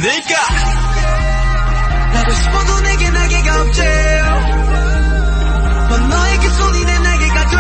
있으니까. 나도 싶어도 내게 날개가 없지. 넌 너에게 손이 내 날개가 돼.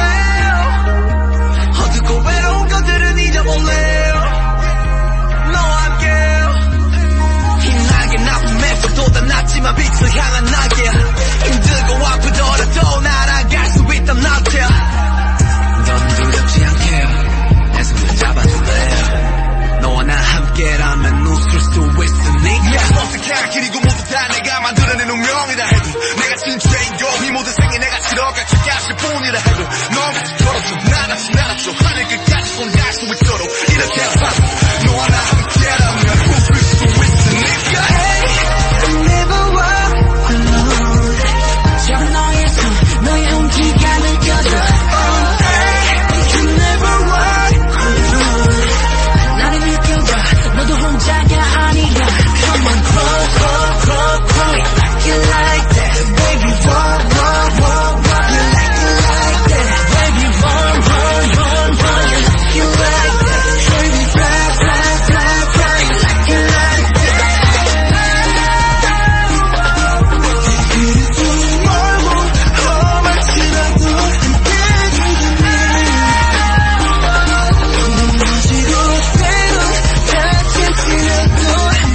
어둡고 외로운 것들은 잊어볼래. 너와 함께 이 날개 나쁜 맵보다 낫지만 빛을 향한 날개. 힘들고 아프더라도 날아갈 수 있단 나한테. 넌 두렵지 않게 내 손을 잡아줄래. 너와 나 함께라면 웃을 수 있으니까. 선택한 길이고 모두 다 내가 만들어낸 운명이라 해도 내가 진주인공 이 모든 생에 내가 들어갈 짝일 뿐이라 해도 너같이 걸어줘 나같이 하늘 끝까지 손 닿을 수 있도록 이렇게 아파도 너와 나 함께라면 웃을 수 있으니까. Hey, never walk alone. 잡은 너의 손 너의 온기가 느껴져. Oh, hey, you never walk alone. 나를 느껴봐 너도 혼자가 아니야. Come on, close, close, close, close. You like it like that, baby. Walk, walk, walk, walk. You like it like that, baby. Run, run, run, run. You like it like that, baby. Fly, fly, fly, fly. You like it like that. 그리고 멀고 험할지라도 함께 가겠네. 넘어지고 때론 다칠지라도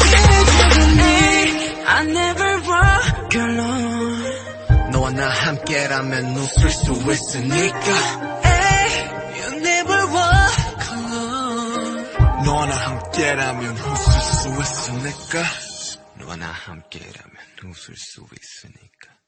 I never walk alone. 너와 나 함께라면 웃을 수 있으니까. Hey, you never walk alone. 너와 나 함께라면 웃을 수 있으니까. 너와 나 함께라면 웃을 수 있으니까.